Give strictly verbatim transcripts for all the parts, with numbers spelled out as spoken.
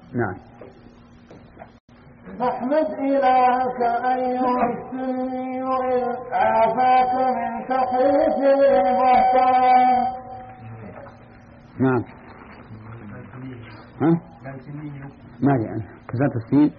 نعم. فاحمد إلهك أيها السني إذ عافاك من تحريف المحترم. نعم. ها؟ ما أدري أنا كسرت السين.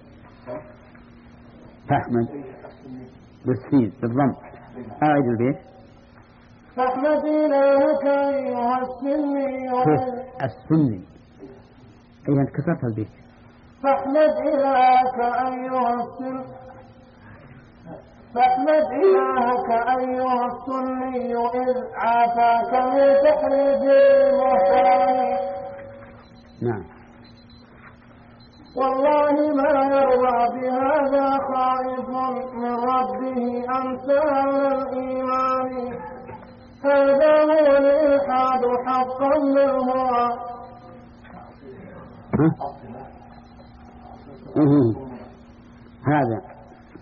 فاحمد بالسين بالضم. أعيد البيت. فاحمد إلهك أيها السني السني. أي أنت كسرت البيت. فاحمد إلهك أيها السني فاحمد إلهك أيها السني إذ عافاك من تحريف المحترم. نعم. والله ما يرضى بهذا خائف من ربه أمثال الإيمان. هذا هو الإلحاد حقا بالهوى. هذا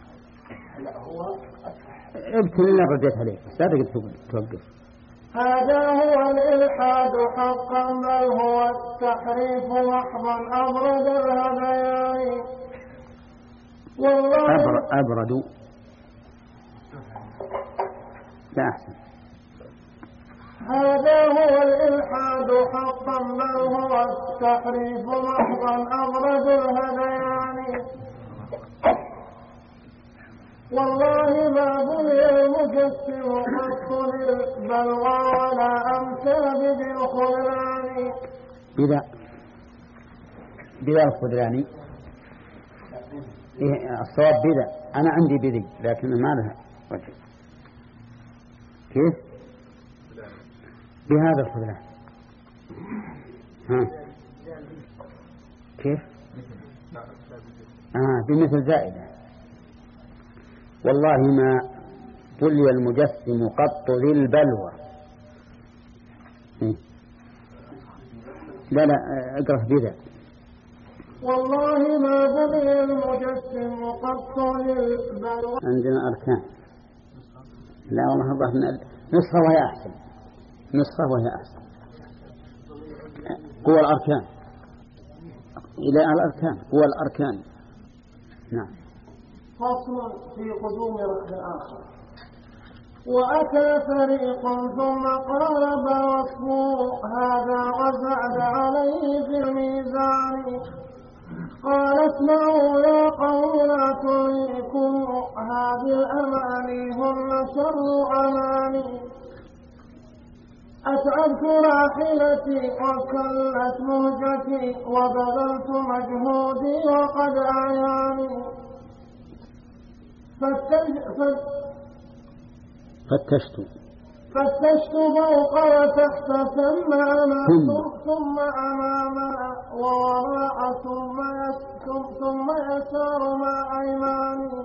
ابتل اللي رديت عليه بس لا تقدر توقف. هذا هو الإلحاد حقا بل هو التحريف محضا أبرد الهذيان. والله أبرد لا أحسن. هذا هو الإلحاد حقا بل هو التحريف محضا أبرد الهذيان. والله ما بني المجسم قط للبلوى ولا أمسى بالخذلان. بذا بذا الخذلان إيه الصواب بذا. أنا عندي بذي لكن ما لها وجه. كيف بهذا الخذلان؟ ها كيف آه بمثل زائدة. والله ما بلي المجسم قط ذي البلوى. لا لا اقرأ بذا. والله ما بلي المجسم قط ذي البلوى. عندنا أركان. لا والله الله نسخة وهي أحسن. نسخة وهي أحسن. قوى الأركان إلى الأركان قوى الأركان. نعم. فصل في قدوم ركن آخر. وأتى فريق ثم قارب وصفه هذا وزاد عليه في الميزان. قال اسمعوا يا قوم لا تلهكم هذه الأماني هن شر أماني. أتعبت راحلتي وكلت مهجتي وبذلت مجهودي وقد أعياني. فتشت فتشت فوق وتحت ثم أمام ثم أمام ووراء ثم ثم يسار مع أيماني.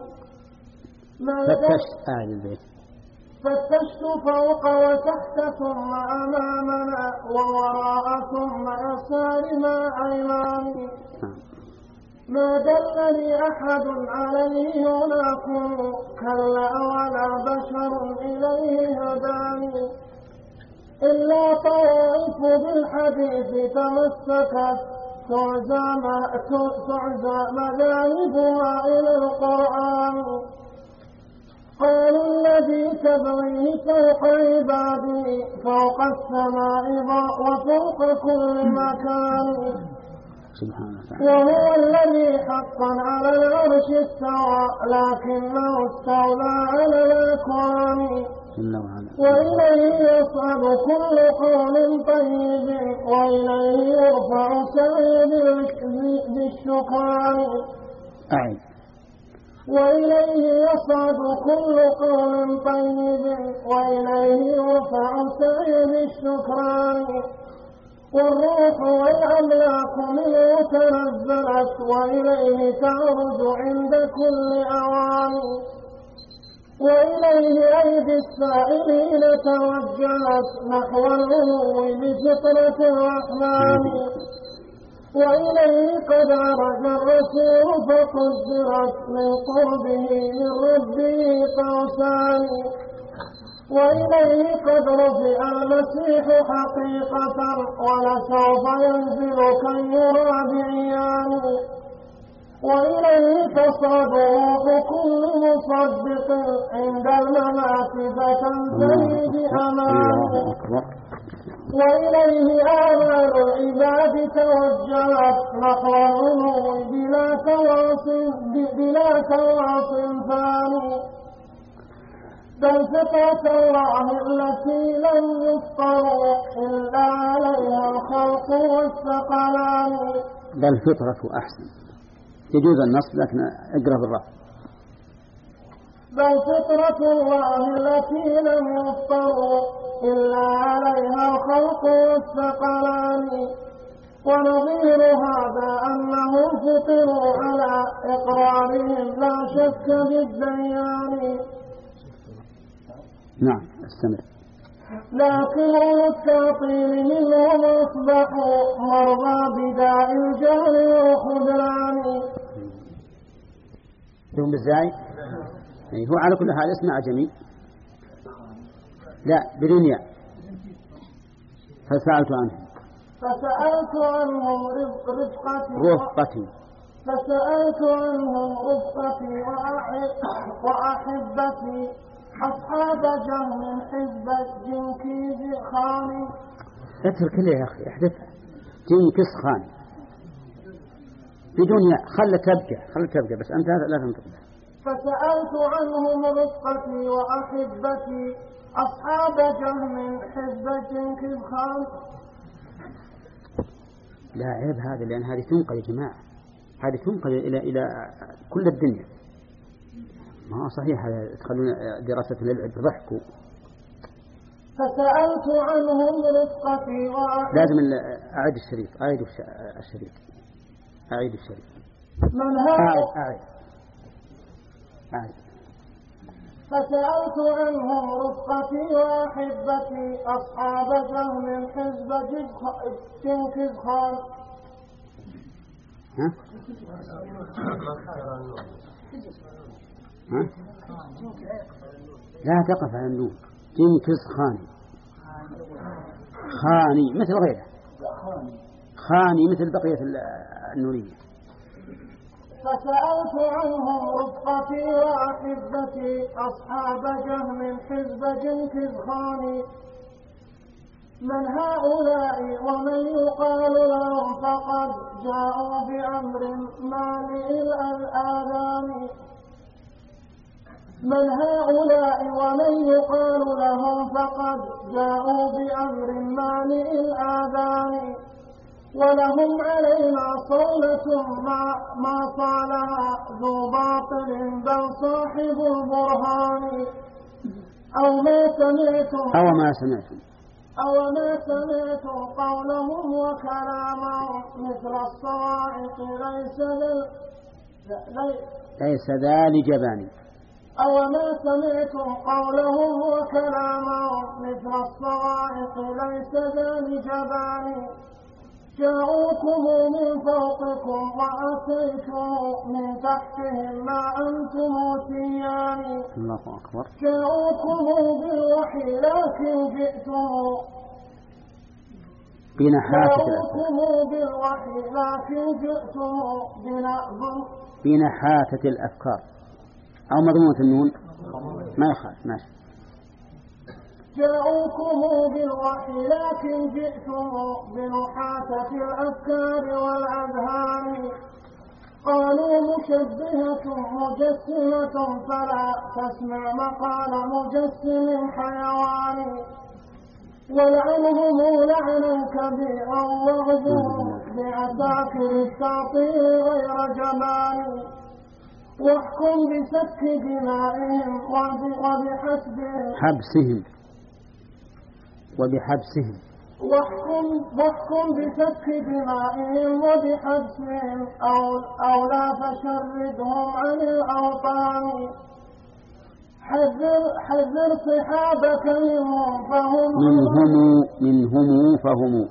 فتشت آل البيت. فتشت فوق وتحت ثم أمامنا ووراء ثم يسار مع أيماني. ما دلني أحد عليه ولا كلا ولا بشر إليه هداني. إلا طوائف بالحديث تمسكت تعزى مذاهبها إلى القرآن. قالوا الذي تبغيه فوق عبادي فوق السماء وفوق كل مكان. وهو الذي حقا على العرش استوى لكنه استولى على الأكوان. وإليه يصعد كل قول طيب وإليه يرفع سعيد بالشكران. وإليه يصعد كل قول طيب وإليه يرفع سعيد بالشكران. والروح والأملاك منه تنزلت وإليه تعرج عند كل أوان. وإليه أيدي السائلين توجهت نحو العلو بفطرة الرحمن. وإليه قد عرج الرسول فقدرت من قربه من ربه قوسان. وإليه قد رفع المسيح حقيقة ولسوف ينزل كي يرى بعيانه وإليه تصعد روح كل مصدق عند الممات فتنتهي بأمانه وإليه آمال العباد توجهت نحو العلو بلا تواصل بلا تواصل ثاني بل فطرة الله التي لم يفطروا إلا عليها الخلق والثقلان. بل فطرة أحسن يجوز النصب لكن اقرأ بالرفع. بل فطرة الله التي لم يفطروا إلا عليها الخلق والثقلان ونظير هذا أنهم فطروا على إقرارهم لا شك بالديان. نعم استمر. لكن التعطيل منهم أصبحوا مرضى بداء الجهل والخذلان. يوم بالزاي هو على كل حال اسمع جميل. لا بدون ياء. فسألت عنهم فسألت عنهم رفقتي رفقتي فسألت عنهم رفقتي وأحبتي أصحاب جهم حزب جنكيز خان. اترك لي يا أخي احدثها جنكيز خان بدون ياء خلت تبقى خلت تبقى بس أنت لا تنطق. فسألت عنهم رفقتي وأحبتي أصحاب جهم حزب جنكيز خان. لا عيب هذا لأن هذه تنقل يا جماعة هذه تنقل إلى إلى كل الدنيا ما هو صحيح هذا تخلون دراسة للعب ضحكوا. فسألت عنهم رفقتي وأحبتي لازم أعيد الشريط أعيد الشريط أعيد الشريط من هؤلاء أعيد أعيد. فسألت عنهم رفقتي وأحبتي أصحاب جهم حزب جنكيز خان. ها؟ ها؟ لا تقف على النون جنكيز خاني خاني مثل غيره خاني مثل بقية النونية. فسألت عنهم رفقتي وأحبتي أصحاب جهم حزب جنكيز خان. من هؤلاء ومن يقال لهم فقد جاءوا بأمر مالئ الآذان. من هؤلاء ومن يقال لهم فقد جاءوا بأمر مالئ الآذان ولهم علينا صولة ما, ما صالها ذو باطل بل صاحب البرهان. أو ما سمعتم أو ما سمعتم أو ما سمعتم قولهم وكلامهم مثل الصواعق ليس ليس ذا لجبان. أو ما سمعتم قولهم وكلامهم مثل الصواعق ليس ذا لجبان. جاءوكم من فوقكم وأتيتم من تحتهم ما أنتم تيان. الله أكبر. جاءوكم بالوحي لكن جئتم بنحاتة جاءوكم بالوحي لكن جئتم بنحاتة الأفكار أو مضمونة النون ما يخالف ماشي. جاءوكم بالوحي لكن جئتم بنحاتة الأفكار والأذهان. قالوا مشبهة مجسمة فلا تسمع مقال مجسم حيوان. ولعنهم لعنا كبيرا واغزهم بعساكر التعطيل غير جبان. واحكم بسفك دمائهم وبحسبهم حبسهم وبحبسهم واحكم, واحكم بسفك دمائهم وبحبسهم أو, أو لا فشردهم عن الأوطان. حذر, حذر صحابك منهم فهم منهم منهم فهم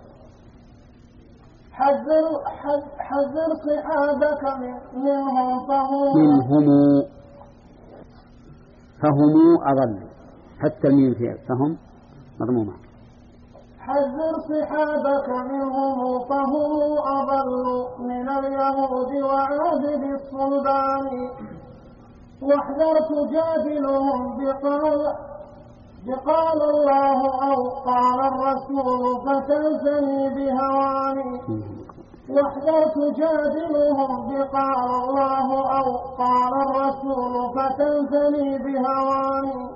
حذر, حذر صحابك منهم فهم منهم فهم أضل حتى الميم فهم مضمومة. حذر صحابك منهم فهم أضل من اليهود وعابد الصلبان واحذر تجادلهم بقال بقال الله أو قال الرسول فتنزني بهواني واحذر تجادلهم بقال الله أو قال الرسول فتنزني بهواني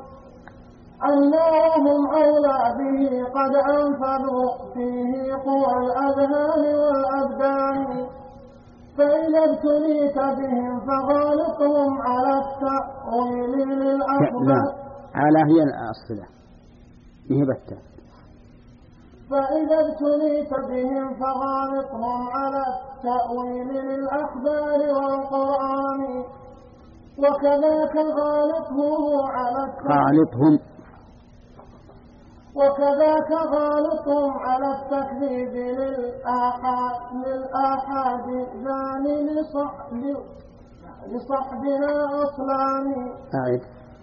أنهم أولى به قد أنفذوا فيه قوى الأذهان والأبدان فإذا ابتليت بهم فغالطهم على التأويل للأخبار. على هي الأصلة نهبتها. فإذا ابتليت بهم فغالطهم على التأويل للأخبار والقرآن وكذاك غالطهم على غالطهم وكذاك غالطهم على التكذيب للآحاد للآحاد ذان لصحبنا أصلان. أعد.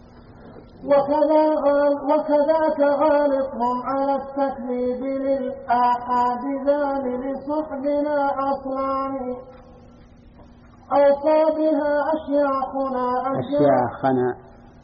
وكذاك غالطهم على التكذيب للآحاد ذان لصحبنا أصلان أوصى بها أشياخنا أشياخنا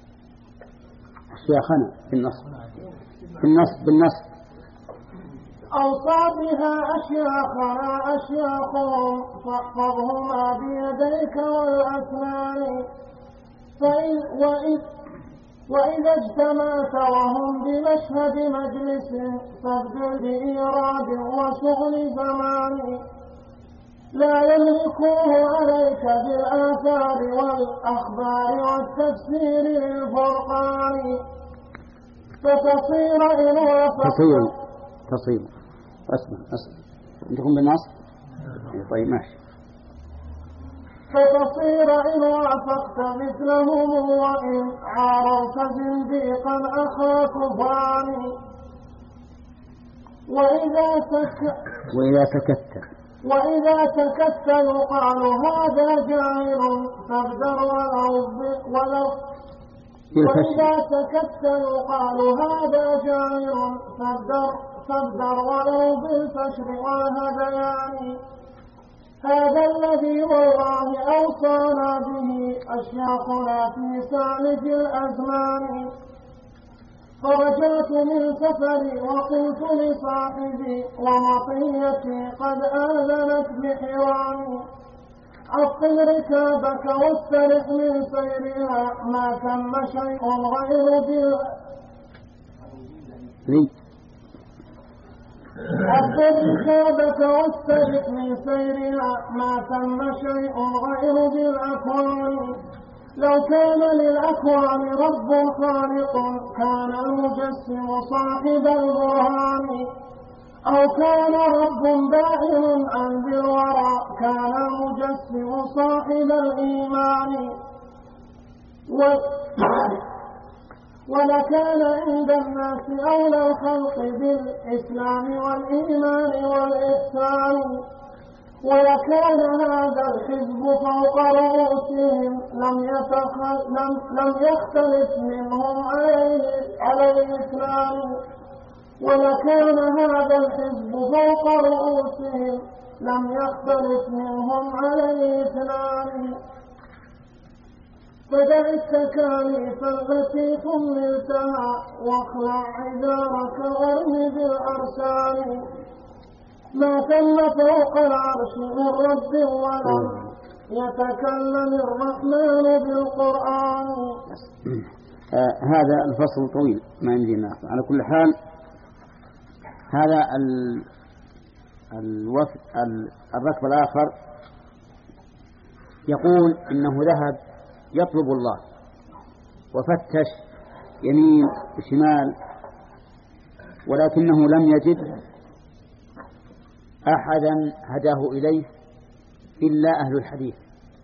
أشياخنا في النصب في النصب بالنصب أوصى بها أشياخنا أشياخهم فاحفظهما بيديك والأسنان فإن وإذ وإذا اجتمعت وهم بمشهد مجلس فابدل بإيراد وشغل زمان لا يملكوه عليك بالآثار والأخبار والتفسير للفرقان فتصير إن وافقت تصير تصير أسمع أسمع عندكم بالنص طيب ماشي فتصير إن وافقت مثلهم وإن عارضت زنديقا أخا كفران وإذا سكت وإذا سكت وإذا سكت يقال هذا جاهل فابدر ولو ولو وإذا سكت يقال هذا جاهل فابدر فابدر ولو بالفشر والهذيان هذا الذي والله أوصانا به أشياخنا في سالف الأزمان فرجعت من سفري وقلت لصاحبي ومطيتي قد آذنت بحواني عطل ركابك واسترح من سيرها ما ثم شيء غير بال عطل ركابك واسترح من سيرها ما ثم شيء غير بالأكوان لو كان للأكوان رب خالق كان المجسم صاحب البرهان أو كان رب باعث عن ذي الورى كان المجسم صاحب الإيمان ولكان عند الناس أولى الخلق بالإسلام والإيمان والإحسان ولكان هذا الحزب فوق رؤوسهم لم, لم, لم يختلف منهم على الإسلام ولكان هذا الحزب فوق رؤوسهم لم يختلف منهم على الإسلام فدع التكاليف التي حملتها واخلع عذارك وارم بالأرسال ما تم فوق العرش من رب ولم يتكلم الرحمن بالقرآن. آه هذا الفصل طويل ما يمدينا على كل حال. هذا الوفد الركب الآخر يقول إنه ذهب يطلب الله وفتش يمين وشمال ولكنه لم يجد أحدا هداه إليه إلا أهل الحديث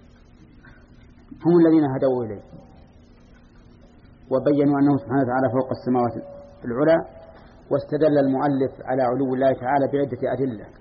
هم الذين هدوا إليه وبينوا أنه سبحانه وتعالى فوق السماوات العلى واستدل المؤلف على علو الله تعالى بعدة أدلة